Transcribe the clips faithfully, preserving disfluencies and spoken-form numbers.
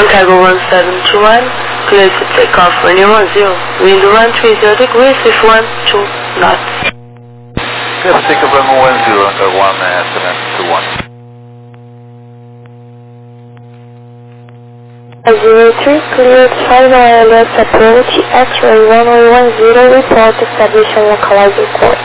Cargo one seven two one, clear to take off for New one zero. Wind one three zero degrees with one two knots. Clear to take off runway one zero, Cargo one seven two one. zero three, cleared final alert approach, X-ray runway one zero, report establishing localizer course.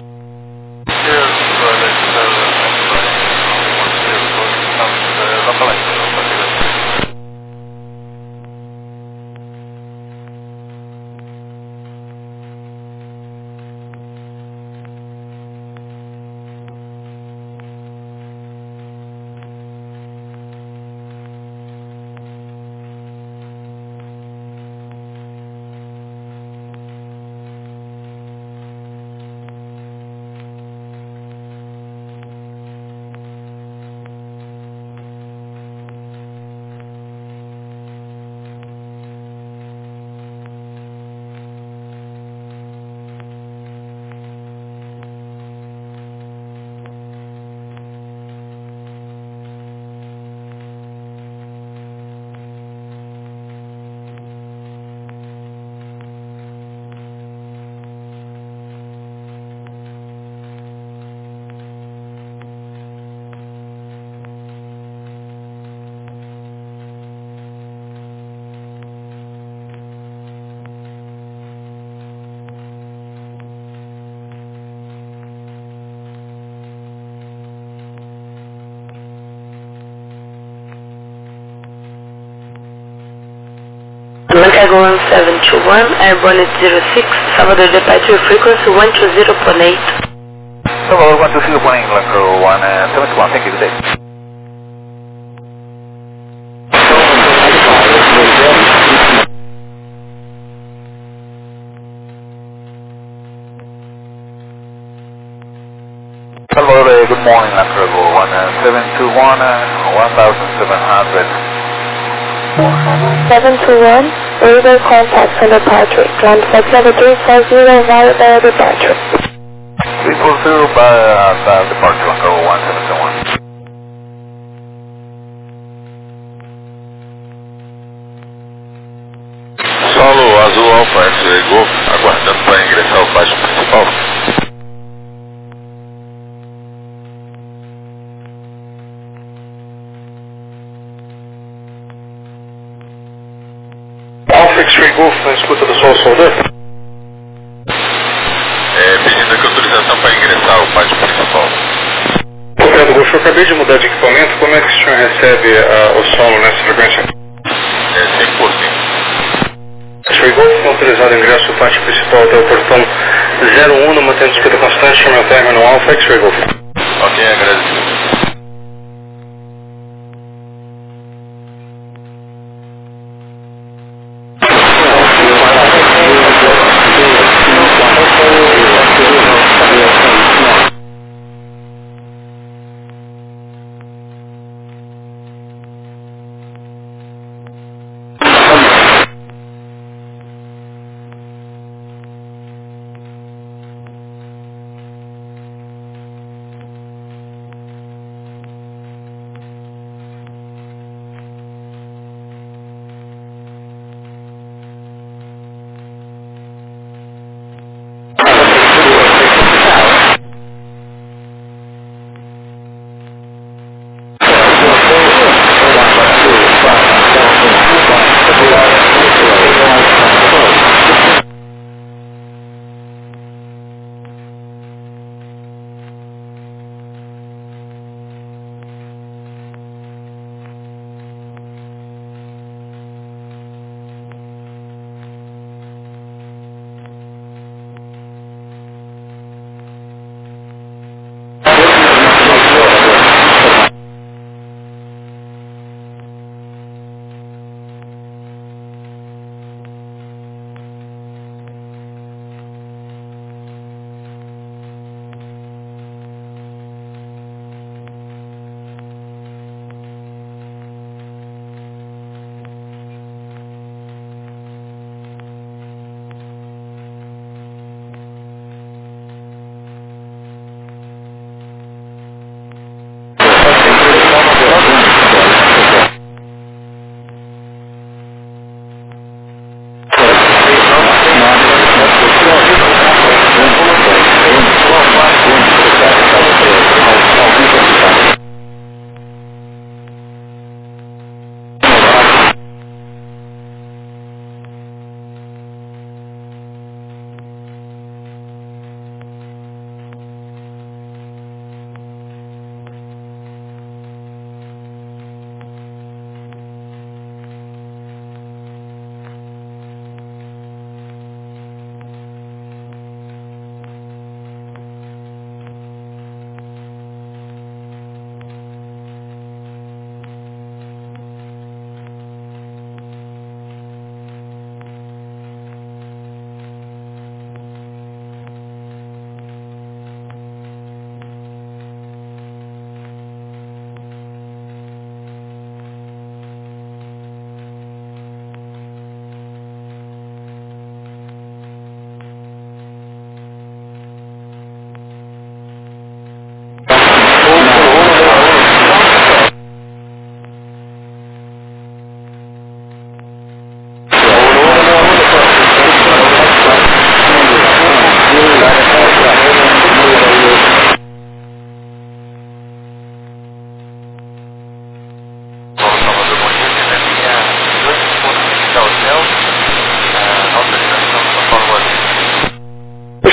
Cargo one seven two one, airborne at zero six, Salvador departure frequency one two zero point eight. Salvador one two zero point eight, Cargo one seven two one, thank you, good day. Salvador, good morning, Cargo one seven two one, one thousand seven hundred. seven two one, radar contact for departure. Land flight level three four zero via the departure. three four zero by uh, departure, Cargo one seven two one. Solo Azul Alfa X-Ray Golf, aguardando para ingressar ao baixo principal. X-Ray Golf na escuta do Sol Solder. É, pedindo aqui autorização para ingressar ao pátio principal. Obrigado, Golf. Eu acabei de mudar de equipamento. Como é que o senhor recebe uh, o solo nessa frequência? É cem por cento. X-Ray Golf, autorizado o ingresso ao pátio principal até o portão zero um, mantendo disputa constante, chama o término Alfa X-Ray Golf. Ok, agradeço.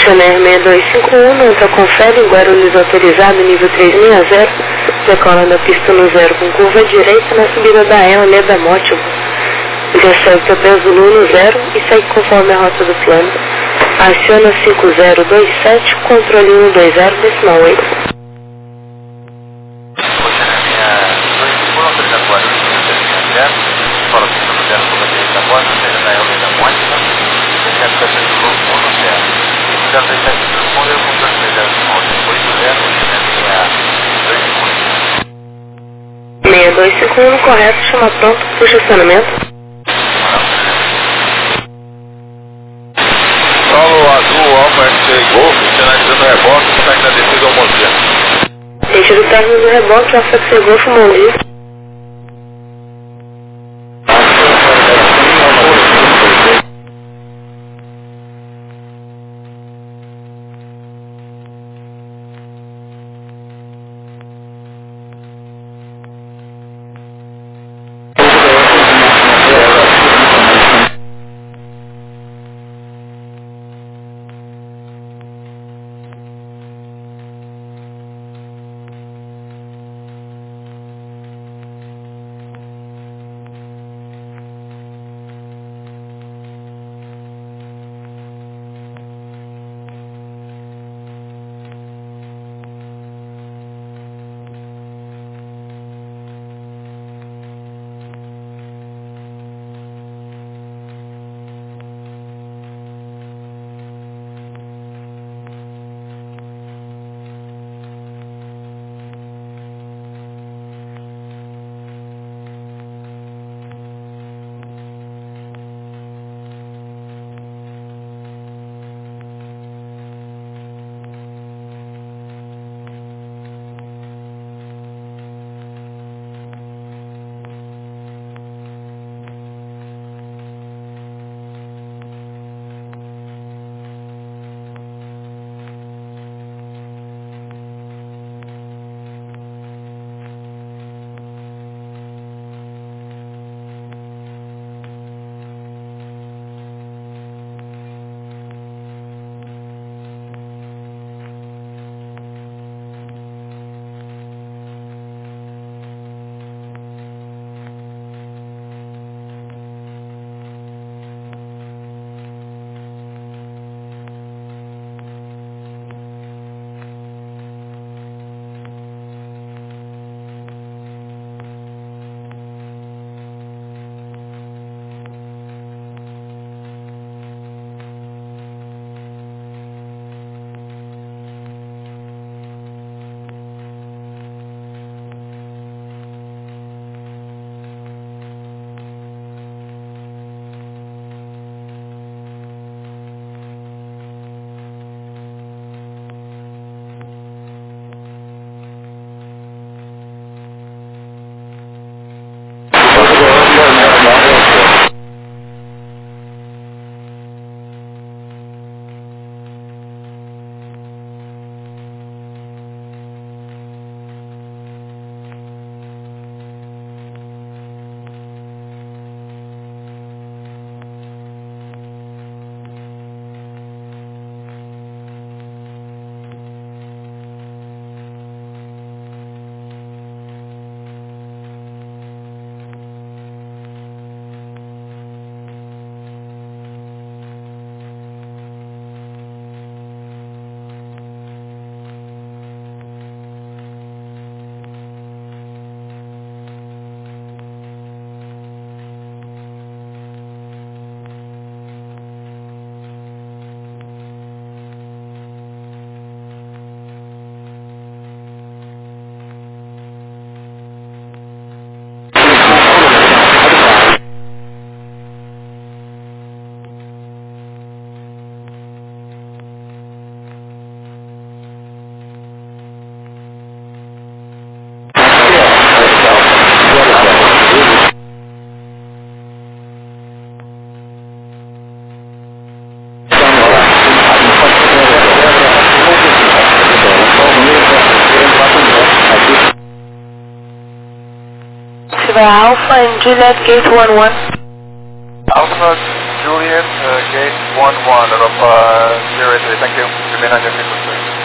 Oceanair seis dois cinco um, não confere em Guarulhos autorizado, nível três seis zero, decolando a pista no zero com curva direita na subida da Ela, Leda Mótil. Desce para P Zulu no zero e segue conforme a rota do plano. Aciona cinco zero dois sete, controle um dois zero, decimal oito. seis dois cinco um, correto, chama pronto, puxa estacionamento. Solo azul, Alfa X Golf, finalizando o reboque, está agradecido ao Mondia. Eixo do término do reboque, Alfa X Golf, Mondia. Alpha and Juliet Gate one one. Alpha Juliet uh, Gate one. one one out of uh, zero three, thank you. Remain on your frequency.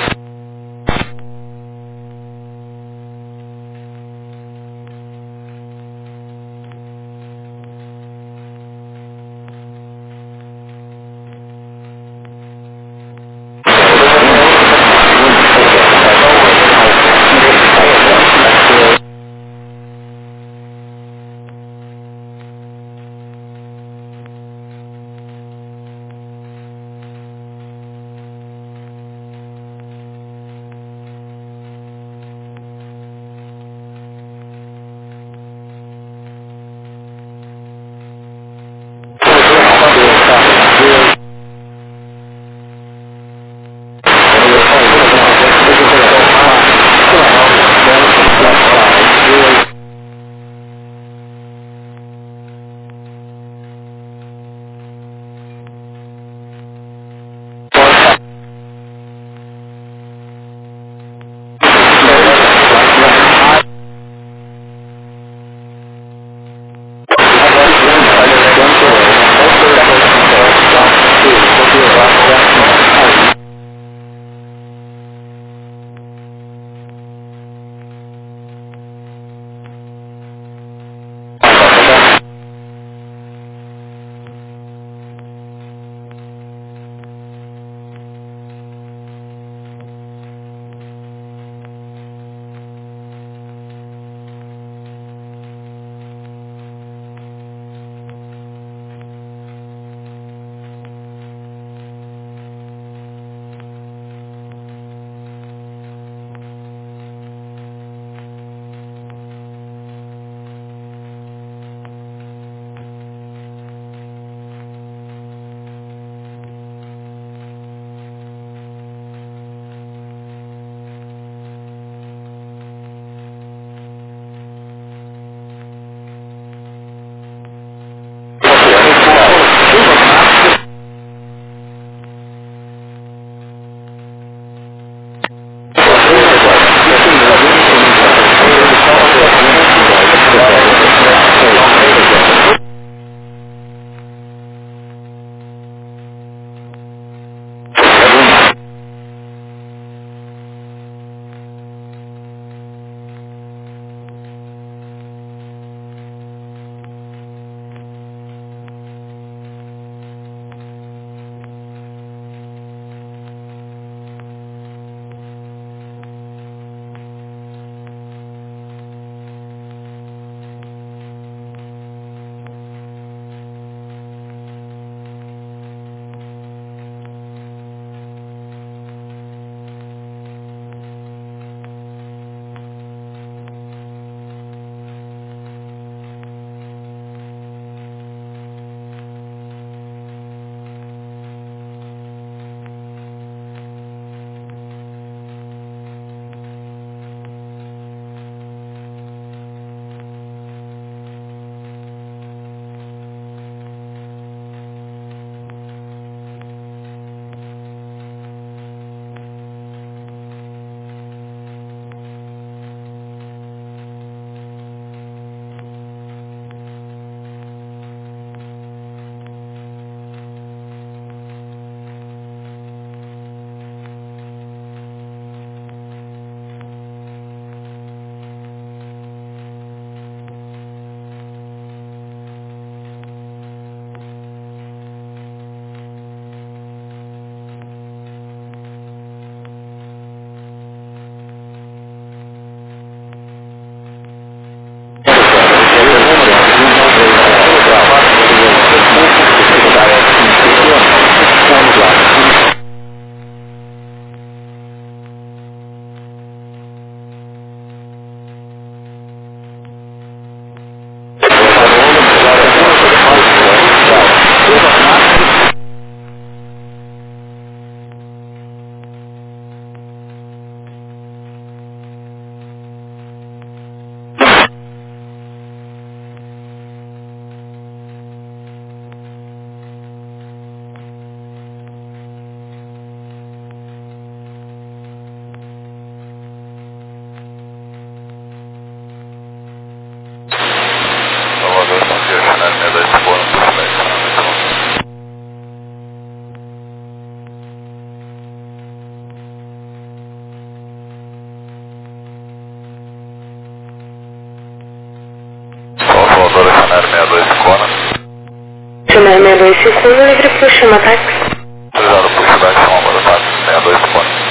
dois cinco um. Chama seis dois cinco um, livre pro chama táxi. Autorizado por cidade, chama para táxi seis dois cinco um.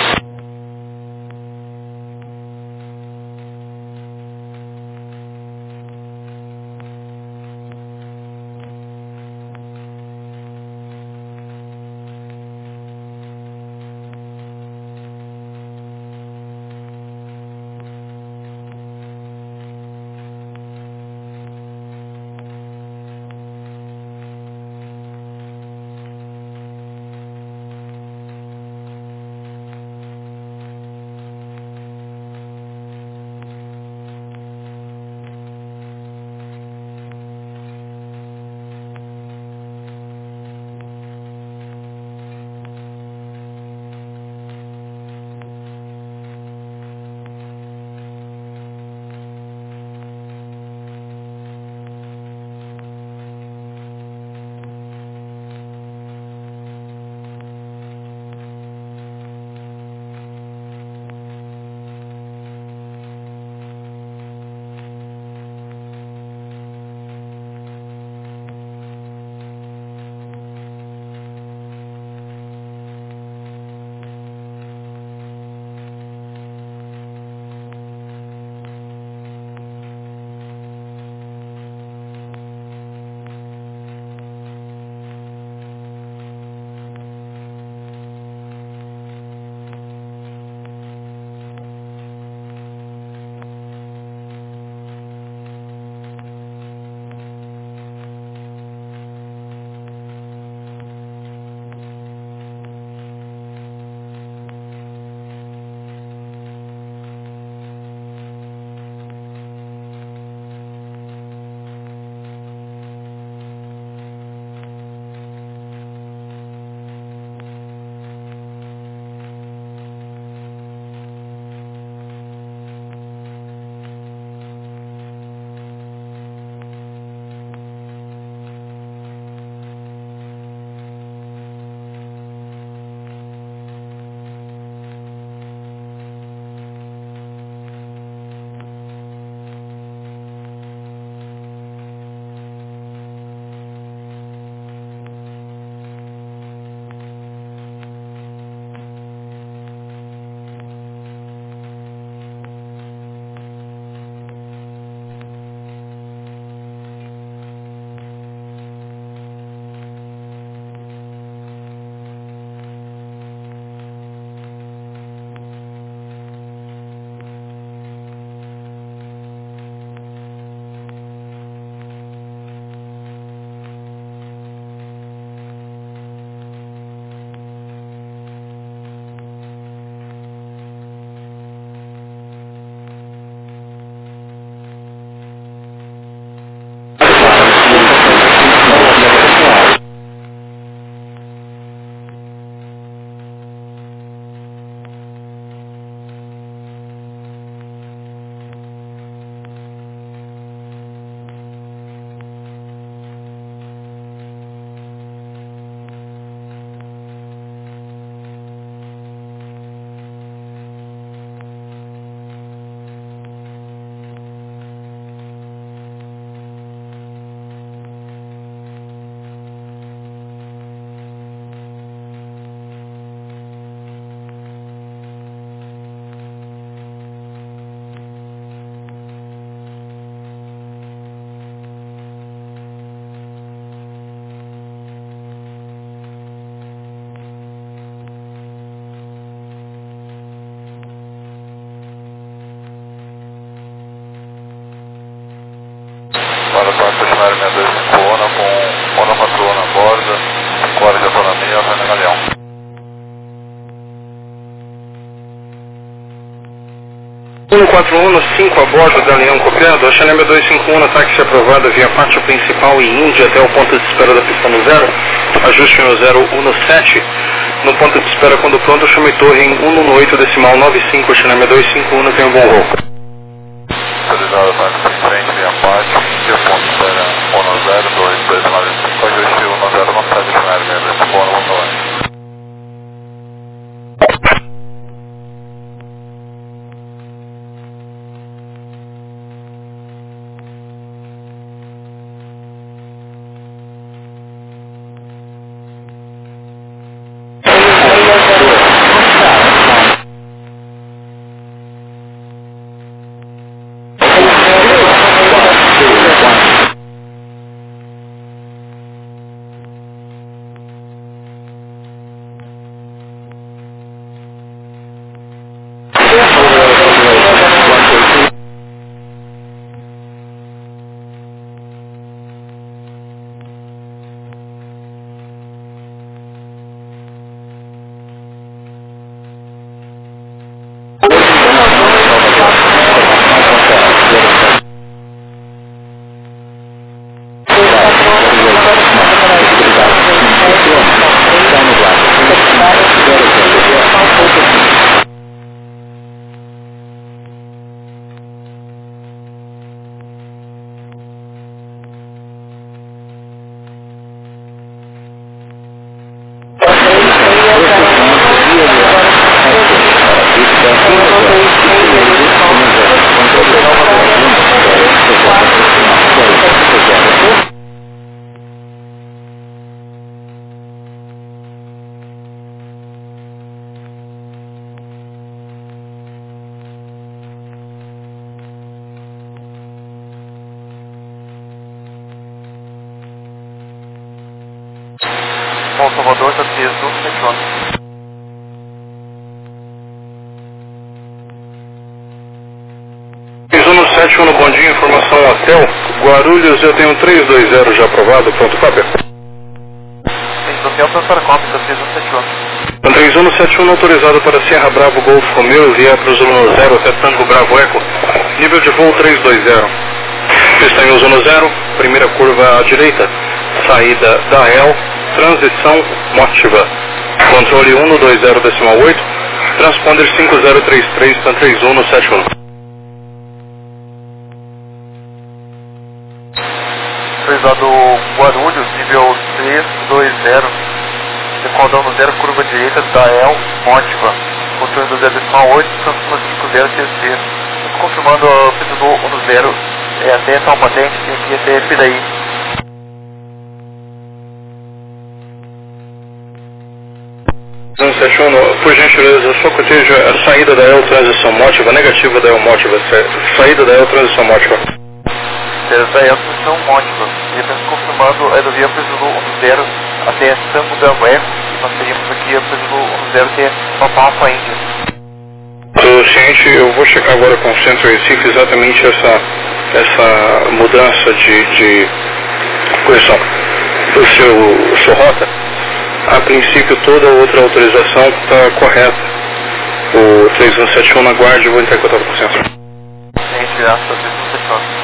Para o táxi estacionário seis dois cinco um com monopatrona a bordo, cinco horas de autonomia, vai na Galeão. um quatro um cinco a bordo da Leão copiado, a Chanel dois cinco um, táxi aprovada via pátio principal e Índia até o ponto de espera da pista no zero, ajuste no zero um sete, no ponto de espera quando pronto, chame torre em um um oito decimal nove cinco, Chanel dois cinco um, tem um bom voo. Autorizado táxi em frente via pátio, Índia, ponto de espera um zero, dois dois nove cinco, ajuste um zero no sete, Chanel seis dois cinco um, no um. Salvador, está três um sete um. três um sete um no bom dia, informação hotel. Guarulhos, eu tenho três dois zero já aprovado, pronto, cópia. Sim, do hotel para cópia, está três um sete um. três um sete um autorizado para Serra Bravo Golf Romeo, via para o Zulu zero até Tango Bravo Eco, nível de voo três dois zero. Pista em uso no zero, primeira curva à direita, saída da E L, transição Motiva. Controle um no dois zero decimal oito, transponder cinco zero três três para três um no sete um. Autorizado Guarulhos, nível três dois zero, decodão no zero, curva direita da E L, Motiva. Controle do zero decimal oito, transponder cinco zero três três. Confirmando a pista do um no zero, é até Taubaté, tem aqui até Piraí. um sete um, por gentileza, só coteja a saída da E L transição Motiva, negativa da E L Motiva, saída da E L transição Motiva. Da E L transição Motiva. E apenas confirmando a aerovia pista do um no zero até Tango Bravo Eco, nós teríamos aqui a pista do um no zero até Papa Índia. Estou ciente, eu vou checar agora com o Centro Recife exatamente essa, essa mudança de, de correção do seu, sua rota. A princípio toda outra autorização está correta. O três um sete um na guarda, eu vou entrar em contato com o Centro. Gente, graças a três um sete um.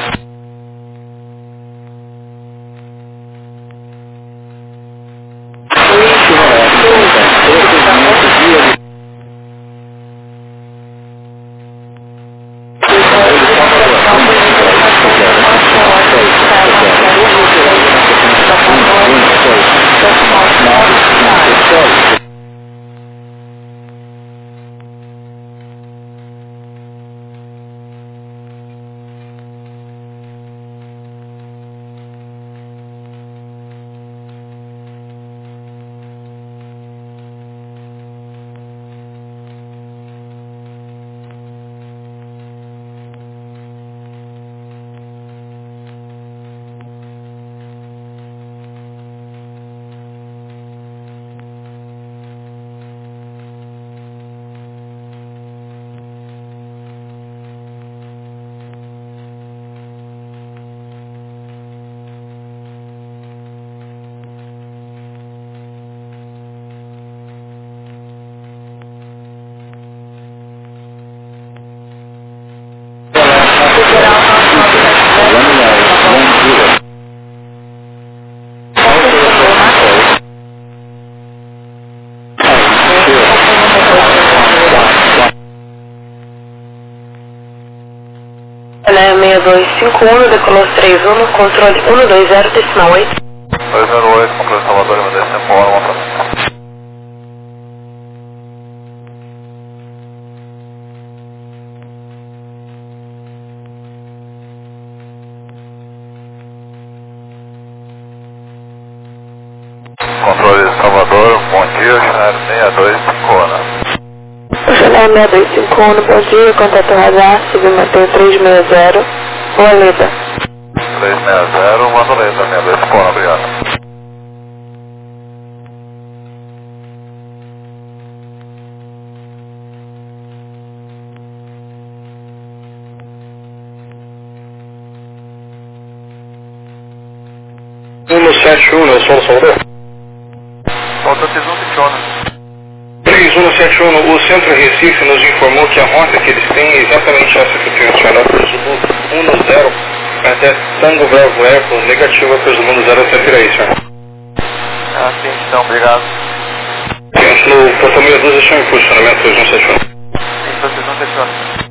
seis dois cinco um, decolou três um, controle um dois zero decimal oito. dois zero oito, controle Salvador, meu desce tempo, hora, montando. Controle Salvador, bom dia, Chanel seis dois cinco um. Chanel seis dois cinco um, bom dia, contato radar, submeteu três seis zero, Roleda. três seis zero, Vandoleta, seis dois cinco um, obrigado. um sete um, Nelson Salvador. Falta três um sete um. três um sete um, o Centro Recife nos informou que a rota que eles têm é exatamente essa que eu tenho mencionado, para o Zulu um zero até Tango Bravo Eco, negativa para o Zulu zero até Piraí, senhor. Ah, sim, então, obrigado. Gente, no portão meia dúzia estão em funcionamento três um sete um. Sim, então três um sete um.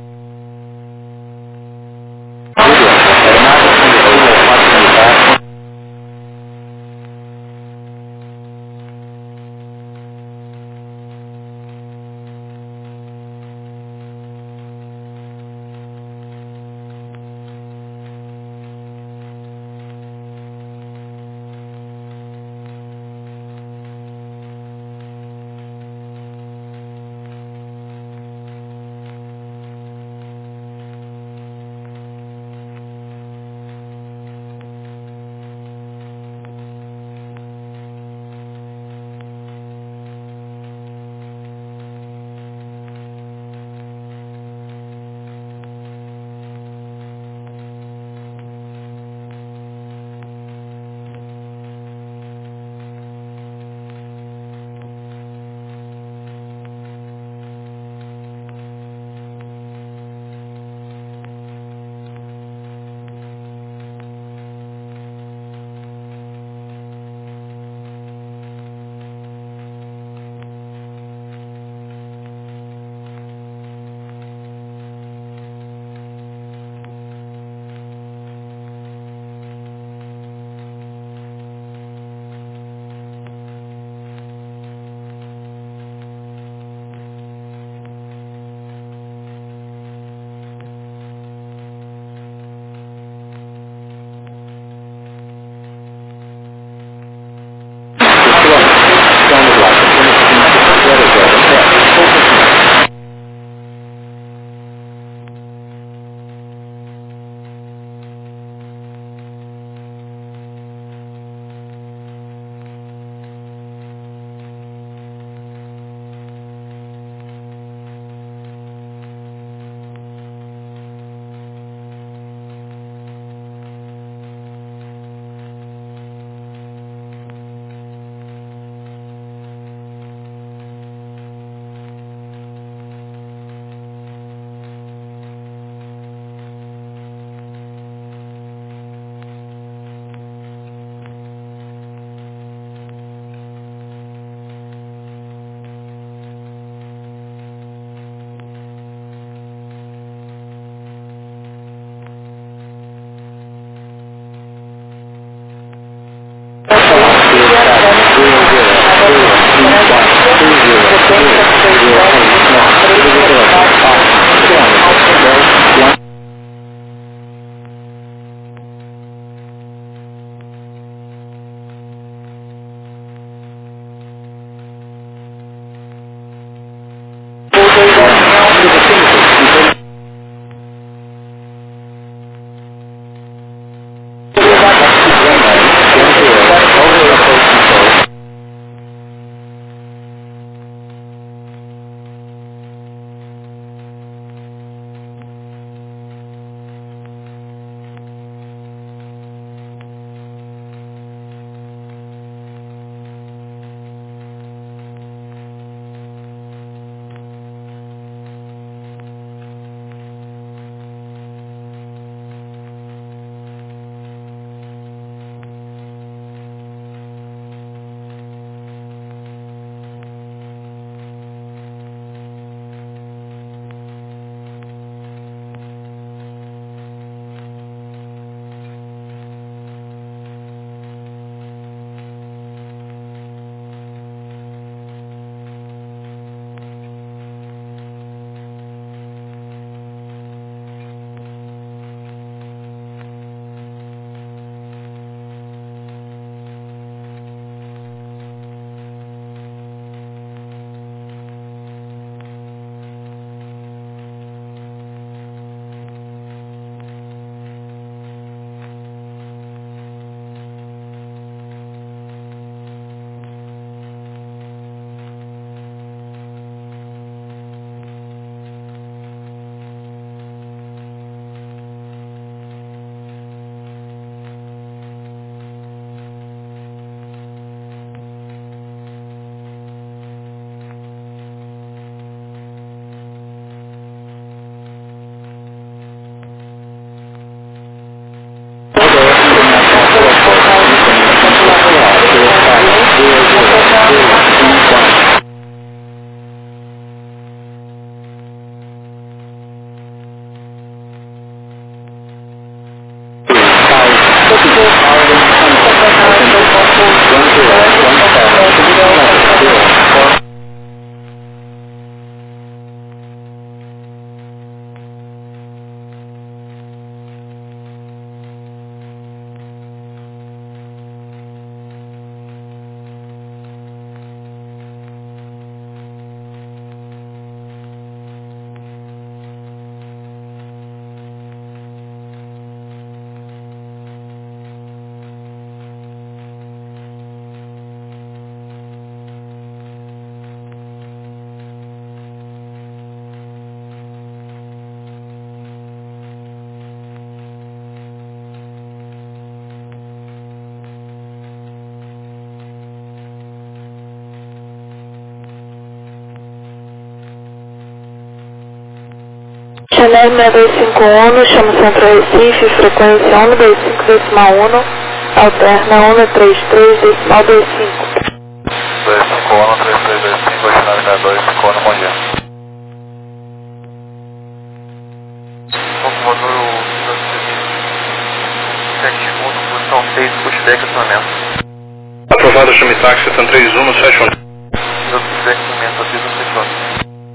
Guilherme seis dois cinco um, chamo Centro Recife, frequência um dois cinco decimal um, alterna um três três decimal vinte e cinco. dois cinco um, três três dois cinco, originalidade dois cinco um, bom dia. Locomotor sete um, posição seis, pushback acionamento. Aprovado, chame táxi, Tan três um sete um. Pushback acionamento, aqui do setor.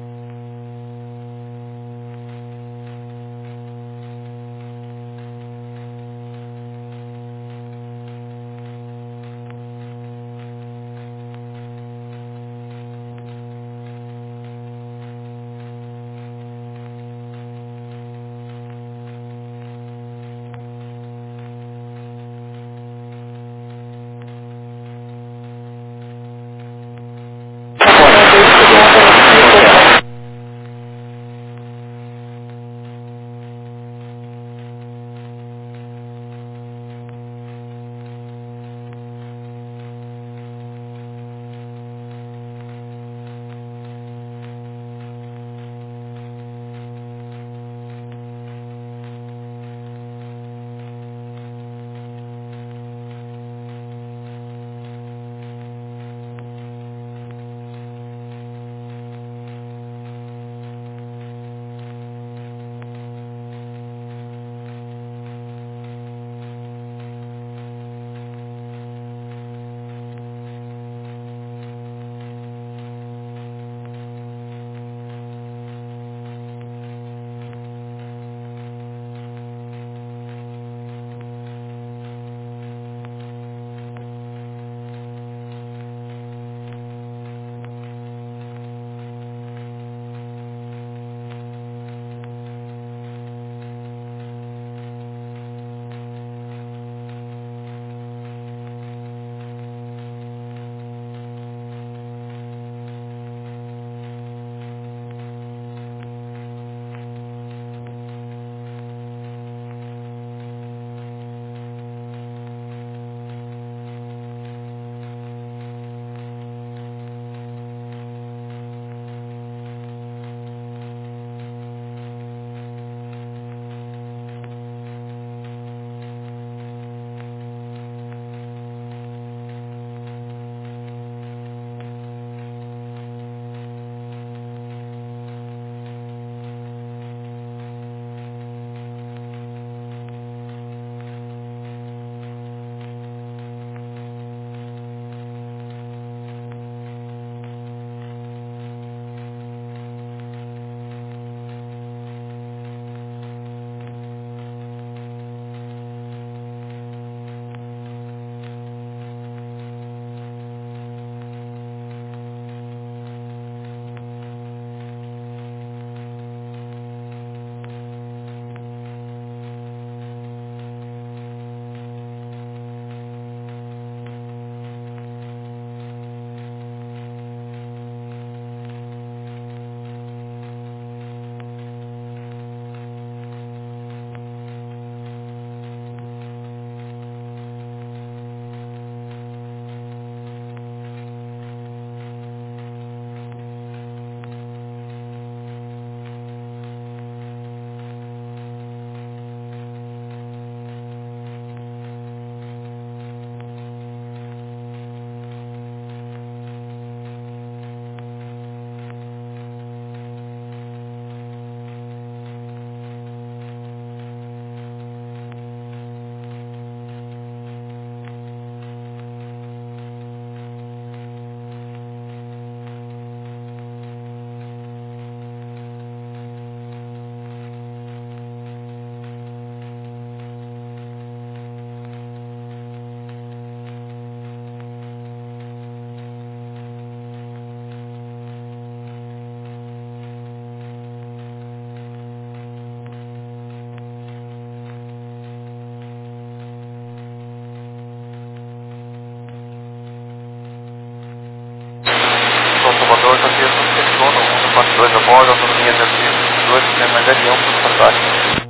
Locomotor está aqui no setor, um quatro dois a bordo, autonomia zero cinco dois, sistema L um, tudo fantástico.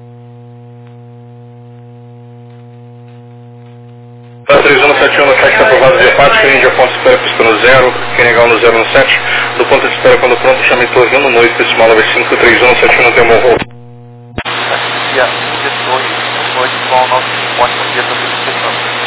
três um sete um no sete, aprovado de parte, Índia, ponto de espera, pista no zero, Quenegal no zero um sete, do ponto de espera quando pronto, chame torre um no noite, decimal nove cinco três um sete um, tem um voo. Índia um D dois, noite, igual ao nosso ótimo dia para vocês.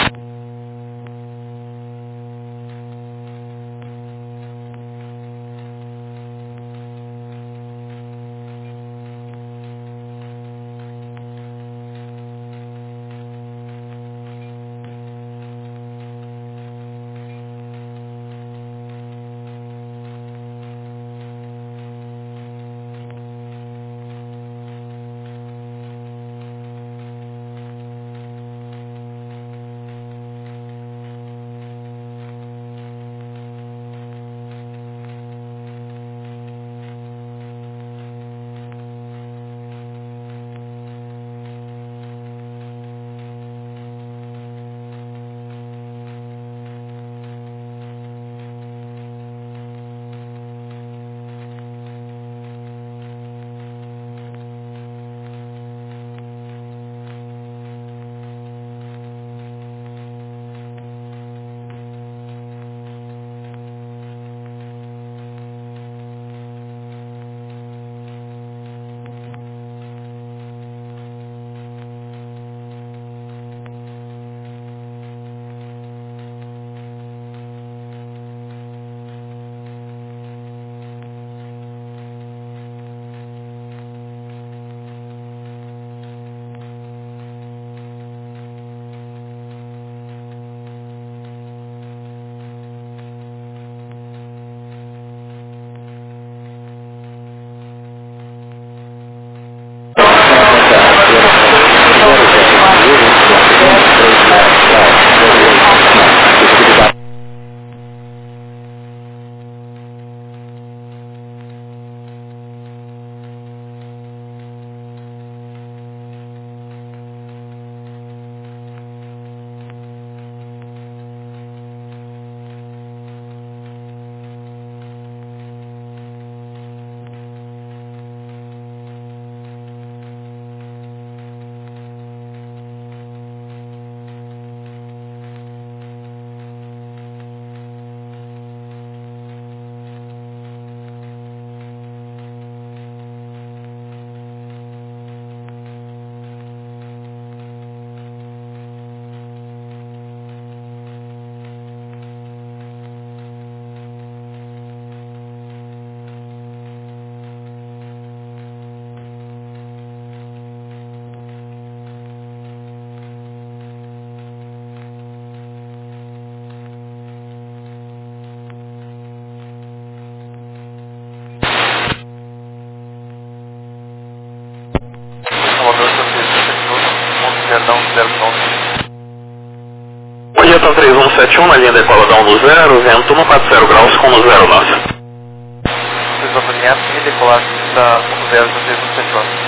Bom dia, tá três um sete um na linha decola da um no zero, vento um quatro zero graus com no zero nossa. Vocês vão alinhar e decolar da um zero para três um sete um.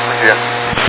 Bom dia.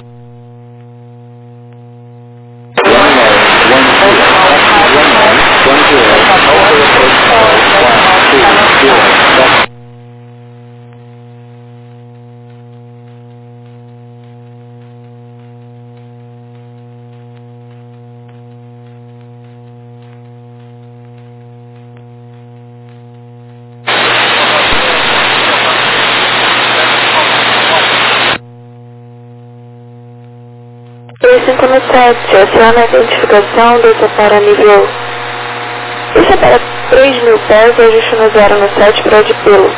três cinco sete, aciona a identificação, desça para nível... Desça para três mil pés e ajuste no zero no sete para de pelo.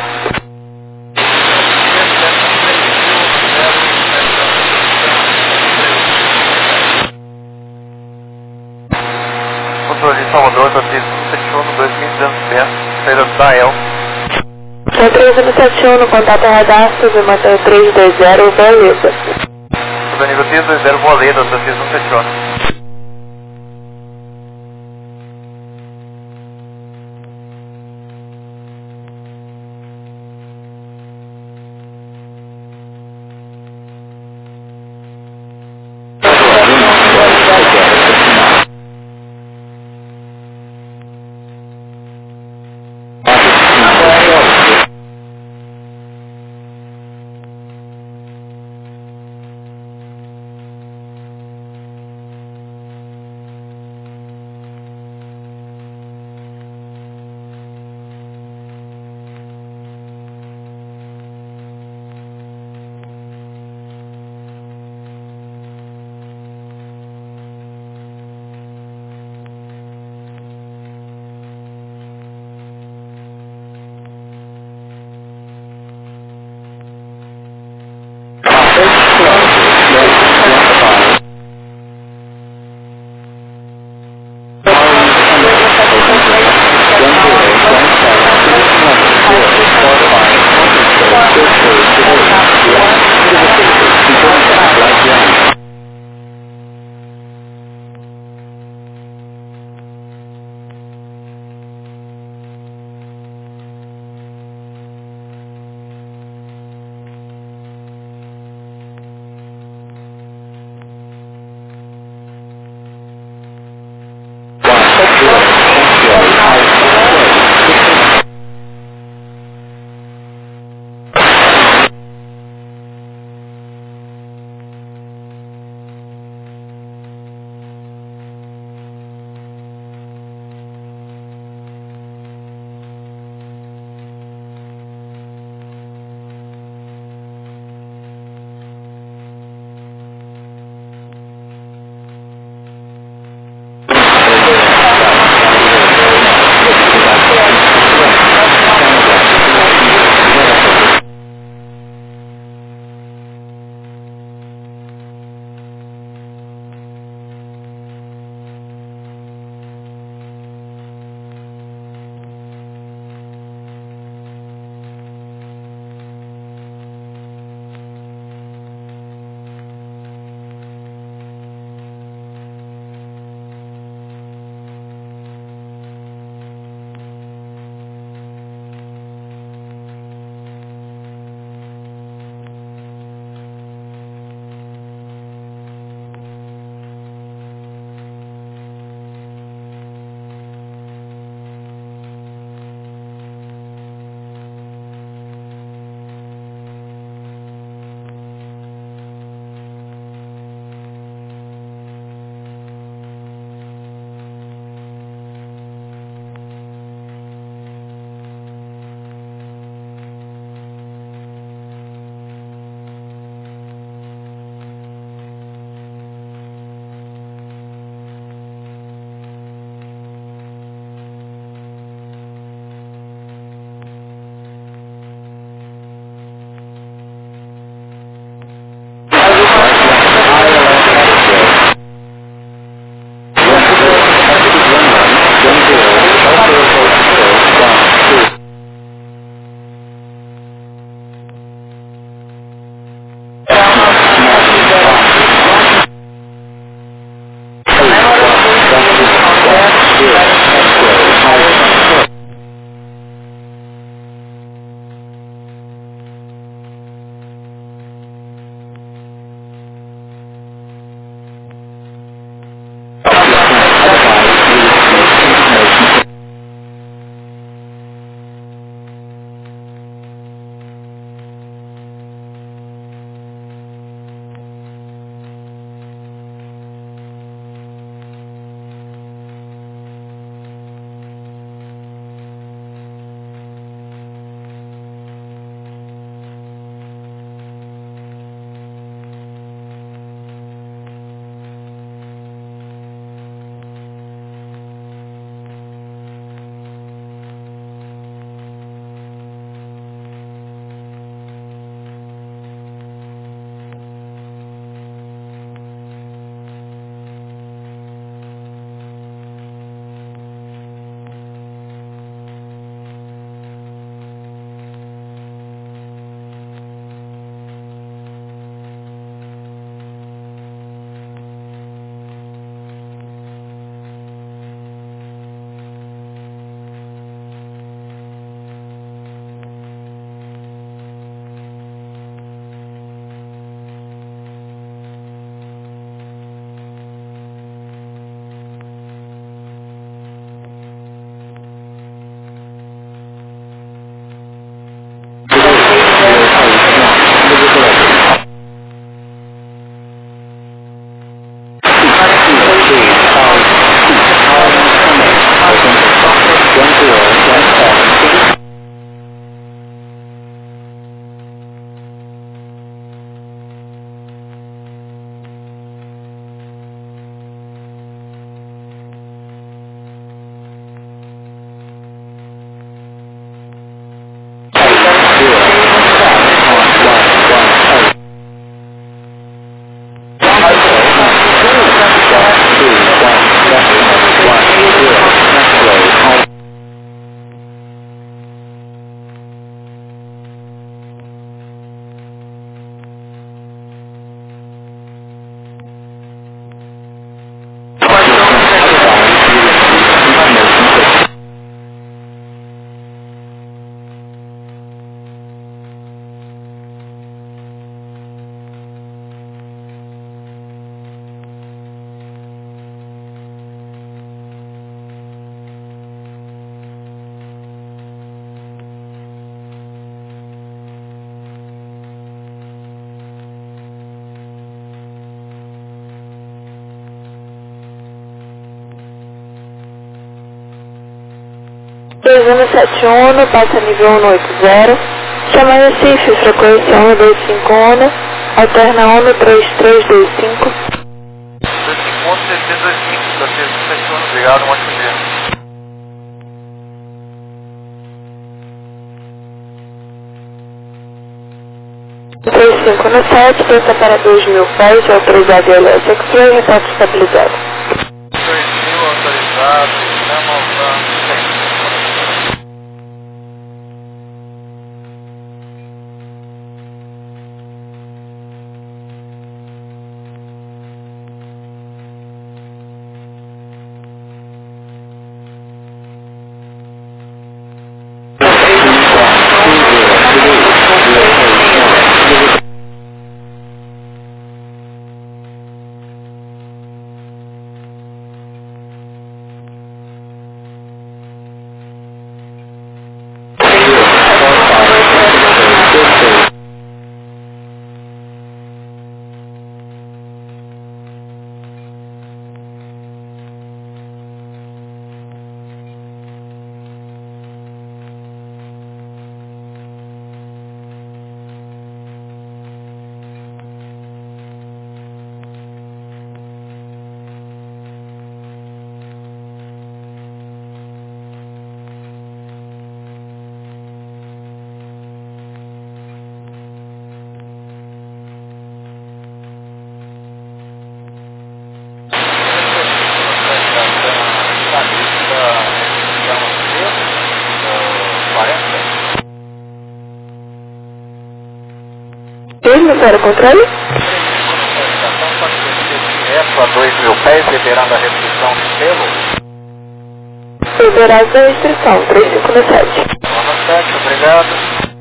Controle de Salvador, da três um sete um, dois mil e duzentos pés, saída da E L. Da três um sete um, no contato radar, sobre manter três dois zero, beleza. Da nível três dois zero, Voaleda, da três um sete um. dois um sete um, passa nível um oito zero. Chama Recife, frequência um dois cinco um, alterna um três três dois cinco. dois cinco um, C C dois cinco, da C C sete um, obrigado, um ótimo dia. três cinco no sete, pensa para dois mil pés, autorizado e L S X-Ray, retrato estabilizado. dois mil autorizado, chama o banco. Mesmo para o controle? Essa a dois mil pés, liberando a restrição de selo. Liberado a restrição, três cinco no sete. um no sete, obrigado.